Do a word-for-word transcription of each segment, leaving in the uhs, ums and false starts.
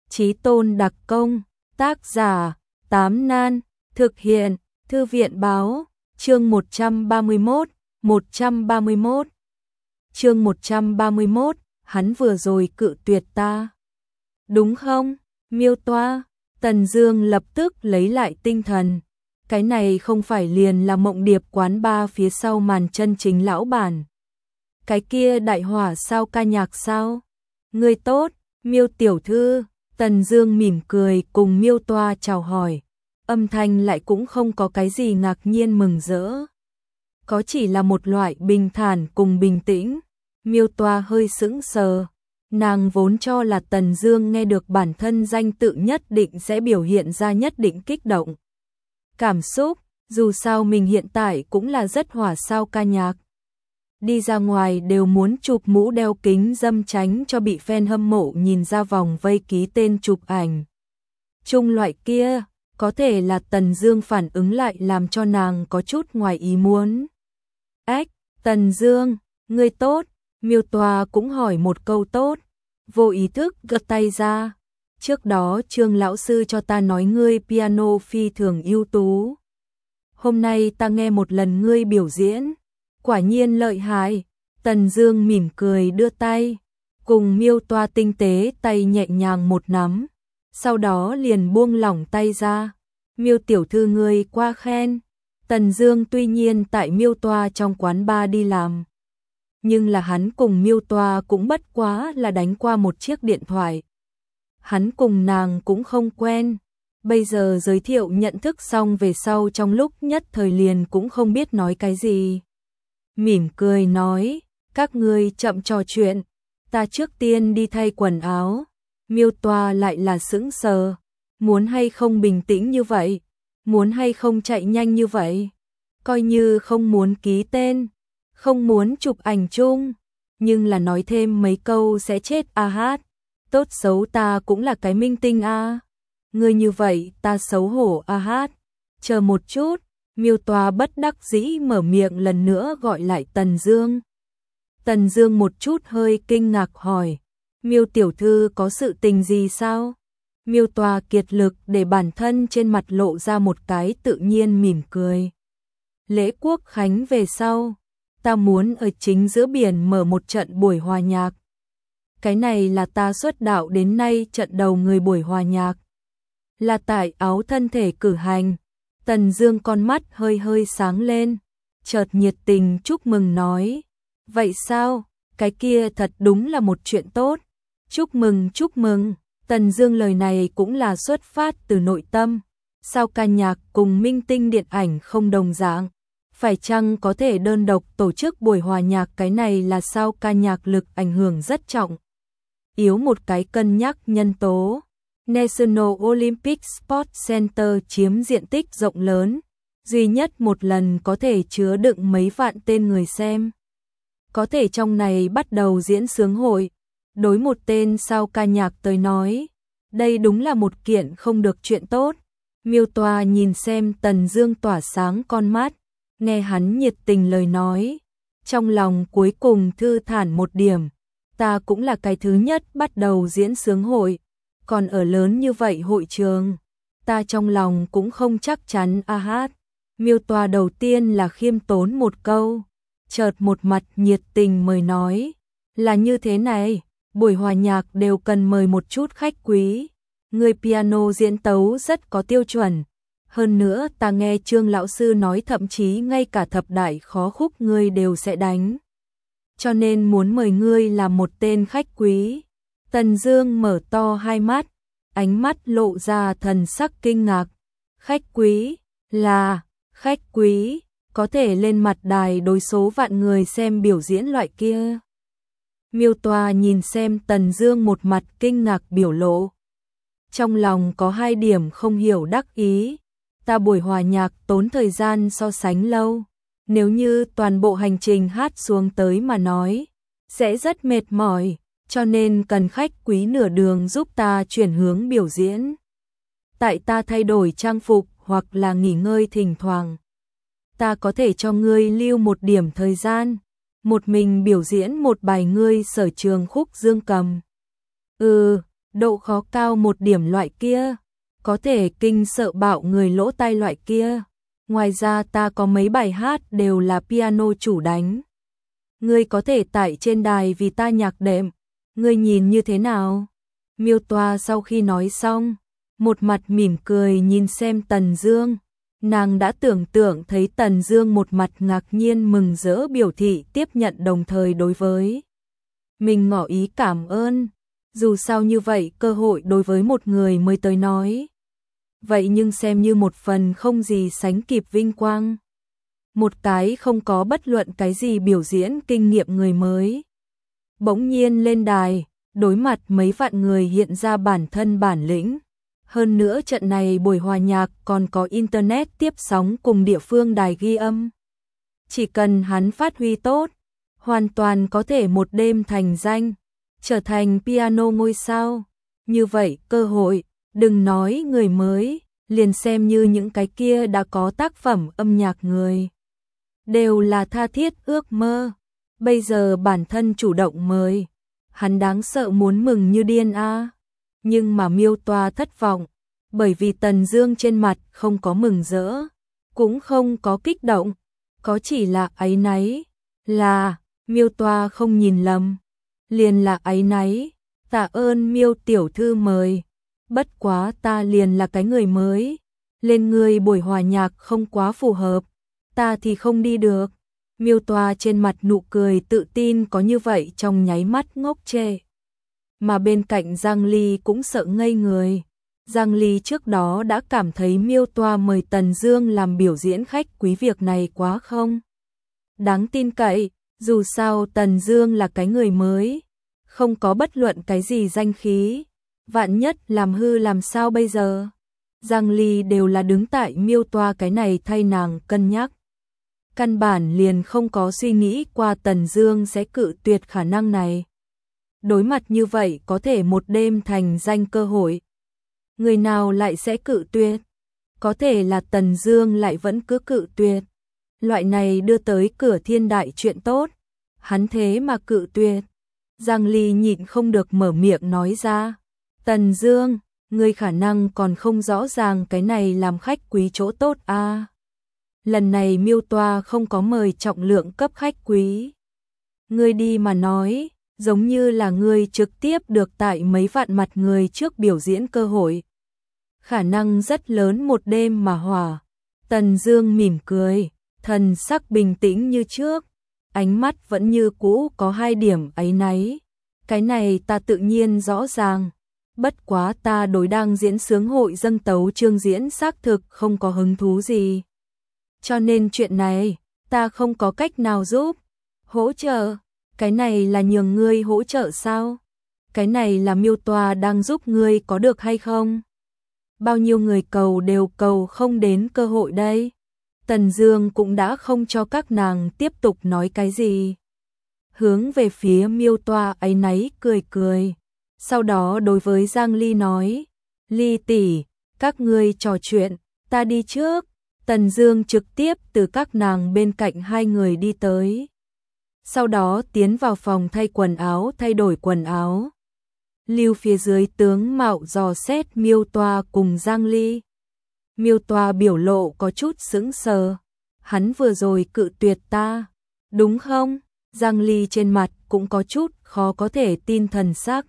Chí tôn đặc công, tác giả, Tám Nan, thực hiện, Thư viện báo, chương một trăm ba mươi mốt, một trăm ba mươi mốt. Chương một trăm ba mươi mốt, hắn vừa rồi cự tuyệt ta. Đúng không, Miêu Toa? Tần Dương lập tức lấy lại tinh thần. Cái này không phải liền là Mộng Điệp quán ba phía sau màn chân chính lão bản. Cái kia đại hỏa sao ca nhạc sao? Ngươi tốt, Miêu tiểu thư. Tần Dương mỉm cười cùng Miêu Toa chào hỏi. Âm thanh lại cũng không có cái gì ngạc nhiên mừng rỡ. Có chỉ là một loại bình thản cùng bình tĩnh. Miêu Toa hơi sững sờ. Nàng vốn cho là Tần Dương nghe được bản thân danh tự nhất định sẽ biểu hiện ra nhất định kích động cảm xúc, dù sao mình hiện tại cũng là rất hỏa sao ca nhạc. Đi ra ngoài đều muốn chụp mũ đeo kính dâm tránh cho bị fan hâm mộ nhìn ra vòng vây ký tên chụp ảnh. Chung loại kia, có thể là Tần Dương phản ứng lại làm cho nàng có chút ngoài ý muốn. Ách, Tần Dương, ngươi tốt, Miêu Toa cũng hỏi một câu tốt, vô ý thức gật tay ra. Trước đó Trương lão sư cho ta nói ngươi piano phi thường ưu tú. Hôm nay ta nghe một lần ngươi biểu diễn, quả nhiên lợi hại. Tần Dương mỉm cười đưa tay, cùng Miêu Toa tinh tế tay nhẹ nhàng một nắm, sau đó liền buông lỏng tay ra. Miêu tiểu thư ngươi quá khen. Tần Dương tuy nhiên tại Miêu Toa trong quán bar đi làm, nhưng là hắn cùng Miêu Toa cũng bất quá là đánh qua một chiếc điện thoại. Hắn cùng nàng cũng không quen, bây giờ giới thiệu nhận thức xong về sau trong lúc nhất thời liền cũng không biết nói cái gì. Mỉm cười nói, các ngươi chậm trò chuyện, ta trước tiên đi thay quần áo. Miêu Toa lại là sững sờ, muốn hay không bình tĩnh như vậy, muốn hay không chạy nhanh như vậy, coi như không muốn ký tên, không muốn chụp ảnh chung, nhưng là nói thêm mấy câu sẽ chết a hát. Tốt xấu ta cũng là cái minh tinh a. Ngươi như vậy ta xấu hổ a hát. Chờ một chút, Miêu Toa bất đắc dĩ mở miệng lần nữa gọi lại Tần Dương. Tần Dương một chút hơi kinh ngạc hỏi, Miêu tiểu thư có sự tình gì sao? Miêu Toa kiệt lực để bản thân trên mặt lộ ra một cái tự nhiên mỉm cười. Lễ Quốc khánh về sau, ta muốn ở chính giữa biển mở một trận buổi hòa nhạc. Cái này là ta xuất đạo đến nay trận đầu người buổi hòa nhạc. Là tại Áo Thân Thể cử hành. Tần Dương con mắt hơi hơi sáng lên, chợt nhiệt tình chúc mừng nói. Vậy sao, cái kia thật đúng là một chuyện tốt. Chúc mừng chúc mừng. Tần Dương lời này cũng là xuất phát từ nội tâm. Sao ca nhạc cùng minh tinh điện ảnh không đồng dạng? Phải chăng có thể đơn độc tổ chức buổi hòa nhạc, cái này là sao ca nhạc lực ảnh hưởng rất trọng. Yếu một cái cân nhắc nhân tố. National Olympic Sports Center chiếm diện tích rộng lớn, duy nhất một lần có thể chứa đựng mấy vạn tên người xem. Có thể trong này bắt đầu diễn sướng hội, đối một tên sao ca nhạc tới nói, đây đúng là một kiện không được chuyện tốt. Miêu Toa nhìn xem Tần Dương tỏa sáng con mắt, nghe hắn nhiệt tình lời nói, trong lòng cuối cùng thư thản một điểm. Ta cũng là cái thứ nhất bắt đầu diễn sướng hội, còn ở lớn như vậy hội trường, ta trong lòng cũng không chắc chắn a hát. Miêu Toa đầu tiên là khiêm tốn một câu, chợt một mặt nhiệt tình mời nói, là như thế này, buổi hòa nhạc đều cần mời một chút khách quý, người piano diễn tấu rất có tiêu chuẩn, hơn nữa ta nghe Trương lão sư nói thậm chí ngay cả thập đại khó khúc ngươi đều sẽ đánh. Cho nên muốn mời ngươi làm một tên khách quý. Tần Dương mở to hai mắt, ánh mắt lộ ra thần sắc kinh ngạc. Khách quý, là, khách quý, có thể lên mặt đài đối số vạn người xem biểu diễn loại kia. Miêu Toa nhìn xem Tần Dương một mặt kinh ngạc biểu lộ. Trong lòng có hai điểm không hiểu đắc ý. Ta buổi hòa nhạc tốn thời gian so sánh lâu. Nếu như toàn bộ hành trình hát xuống tới mà nói, sẽ rất mệt mỏi, cho nên cần khách quý nửa đường giúp ta chuyển hướng biểu diễn. Tại ta thay đổi trang phục hoặc là nghỉ ngơi thỉnh thoảng, ta có thể cho ngươi lưu một điểm thời gian, một mình biểu diễn một bài ngươi sở trường khúc dương cầm. Ừ, độ khó cao một điểm loại kia, có thể kinh sợ bạo người lỗ tai loại kia. Ngoài ra ta có mấy bài hát đều là piano chủ đánh. Ngươi có thể tải trên đài vì ta nhạc đệm, ngươi nhìn như thế nào? Miêu Toa sau khi nói xong, một mặt mỉm cười nhìn xem Tần Dương. Nàng đã tưởng tượng thấy Tần Dương một mặt ngạc nhiên mừng rỡ biểu thị tiếp nhận đồng thời đối với mình ngỏ ý cảm ơn. Dù sao như vậy cơ hội đối với một người mới tới nói. Vậy nhưng xem như một phần không gì sánh kịp vinh quang. Một cái không có bất luận cái gì biểu diễn kinh nghiệm người mới. Bỗng nhiên lên đài, đối mặt mấy vạn người hiện ra bản thân bản lĩnh. Hơn nữa trận này buổi hòa nhạc còn có internet tiếp sóng cùng địa phương đài ghi âm. Chỉ cần hắn phát huy tốt, hoàn toàn có thể một đêm thành danh, trở thành piano ngôi sao. Như vậy cơ hội, đừng nói người mới, liền xem như những cái kia đã có tác phẩm âm nhạc người. Đều là tha thiết ước mơ. Bây giờ bản thân chủ động mời, hắn đáng sợ muốn mừng như điên a. À. Nhưng mà Miêu Toa thất vọng, bởi vì Tần Dương trên mặt không có mừng rỡ, cũng không có kích động, có chỉ là áy náy. Là, Miêu Toa không nhìn lầm, liền là áy náy. Tạ ơn Miêu tiểu thư mời, bất quá ta liền là cái người mới, lên người buổi hòa nhạc không quá phù hợp, ta thì không đi được. Miêu Toa trên mặt nụ cười tự tin có như vậy trong nháy mắt ngốc trệ. Mà bên cạnh Giang Ly cũng sợ ngây người. Giang Ly trước đó đã cảm thấy Miêu Toa mời Tần Dương làm biểu diễn khách quý việc này quá không đáng tin cậy, dù sao Tần Dương là cái người mới, không có bất luận cái gì danh khí, vạn nhất làm hư làm sao bây giờ. Giang Ly đều là đứng tại Miêu Toa cái này thay nàng cân nhắc. Căn bản liền không có suy nghĩ qua Tần Dương sẽ cự tuyệt khả năng này. Đối mặt như vậy có thể một đêm thành danh cơ hội. Người nào lại sẽ cự tuyệt? Có thể là Tần Dương lại vẫn cứ cự tuyệt. Loại này đưa tới cửa thiên đại chuyện tốt, hắn thế mà cự tuyệt. Giang Ly nhịn không được mở miệng nói ra. Tần Dương, ngươi khả năng còn không rõ ràng cái này làm khách quý chỗ tốt a. À. Lần này Miêu Toa không có mời trọng lượng cấp khách quý. Ngươi đi mà nói, giống như là ngươi trực tiếp được tại mấy vạn mặt người trước biểu diễn cơ hội. Khả năng rất lớn một đêm mà hỏa. Tần Dương mỉm cười, thần sắc bình tĩnh như trước, ánh mắt vẫn như cũ có hai điểm áy náy. Cái này ta tự nhiên rõ ràng, bất quá ta đối đang diễn sướng hội dâng tấu chương diễn xác thực không có hứng thú gì. Cho nên chuyện này, ta không có cách nào giúp. Hỗ trợ, cái này là nhường ngươi hỗ trợ sao? Cái này là Miêu Toa đang giúp ngươi có được hay không? Bao nhiêu người cầu đều cầu không đến cơ hội đây. Tần Dương cũng đã không cho các nàng tiếp tục nói cái gì. Hướng về phía Miêu Toa áy náy cười cười. Sau đó đối với Giang Ly nói, Ly tỷ, các ngươi trò chuyện, ta đi trước. Tần Dương trực tiếp từ các nàng bên cạnh hai người đi tới. Sau đó tiến vào phòng thay quần áo thay đổi quần áo. Lưu phía dưới tướng mạo dò xét Miêu Toa cùng Giang Ly. Miêu Toa biểu lộ có chút sững sờ. Hắn vừa rồi cự tuyệt ta, đúng không? Giang Ly trên mặt cũng có chút khó có thể tin thần sắc.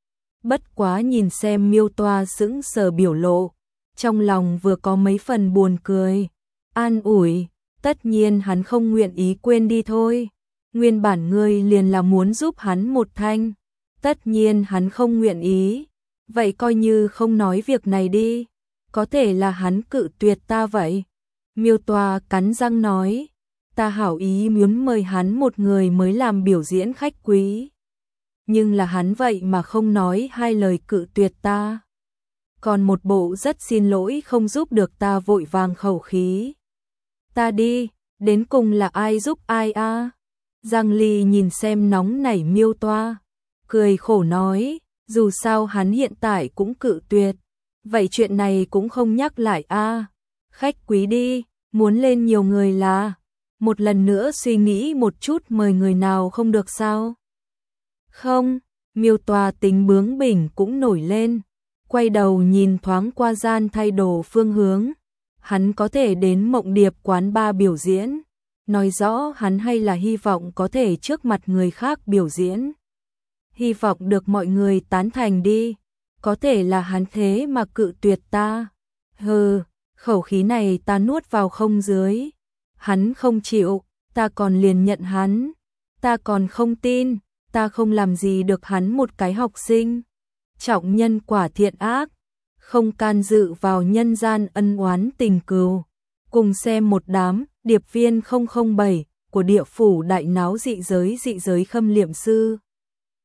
Bất quá nhìn xem Miêu Toa sững sờ biểu lộ, trong lòng vừa có mấy phần buồn cười. An ủi, tất nhiên hắn không nguyện ý quên đi thôi. Nguyên bản ngươi liền là muốn giúp hắn một thanh. Tất nhiên hắn không nguyện ý. Vậy coi như không nói việc này đi. Có thể là hắn cự tuyệt ta vậy. Miêu Toa cắn răng nói. Ta hảo ý muốn mời hắn một người mới làm biểu diễn khách quý. Nhưng là hắn vậy mà không nói hai lời cự tuyệt ta. Còn một bộ rất xin lỗi không giúp được ta vội vàng khẩu khí. Ta đi, đến cùng là ai giúp ai a? À? Giang Ly nhìn xem nóng nảy Miêu Toa, cười khổ nói, dù sao hắn hiện tại cũng cự tuyệt, vậy chuyện này cũng không nhắc lại a. À? Khách quý đi, muốn lên nhiều người là, một lần nữa suy nghĩ một chút mời người nào không được sao? Không, Miêu Tòa tính bướng bỉnh cũng nổi lên, quay đầu nhìn thoáng qua gian thay đồ phương hướng. Hắn có thể đến Mộng Điệp quán bar biểu diễn, nói rõ hắn hay là hy vọng có thể trước mặt người khác biểu diễn. Hy vọng được mọi người tán thành đi, có thể là hắn thế mà cự tuyệt ta. Hừ, khẩu khí này ta nuốt vào không dưới. Hắn không chịu, ta còn liền nhận hắn. Ta còn không tin, ta không làm gì được hắn một cái học sinh. Trọng nhân quả thiện ác, không can dự vào nhân gian ân oán tình cừu. Cùng xem một đám điệp viên không không bảy của địa phủ đại náo dị giới dị giới khâm liệm sư.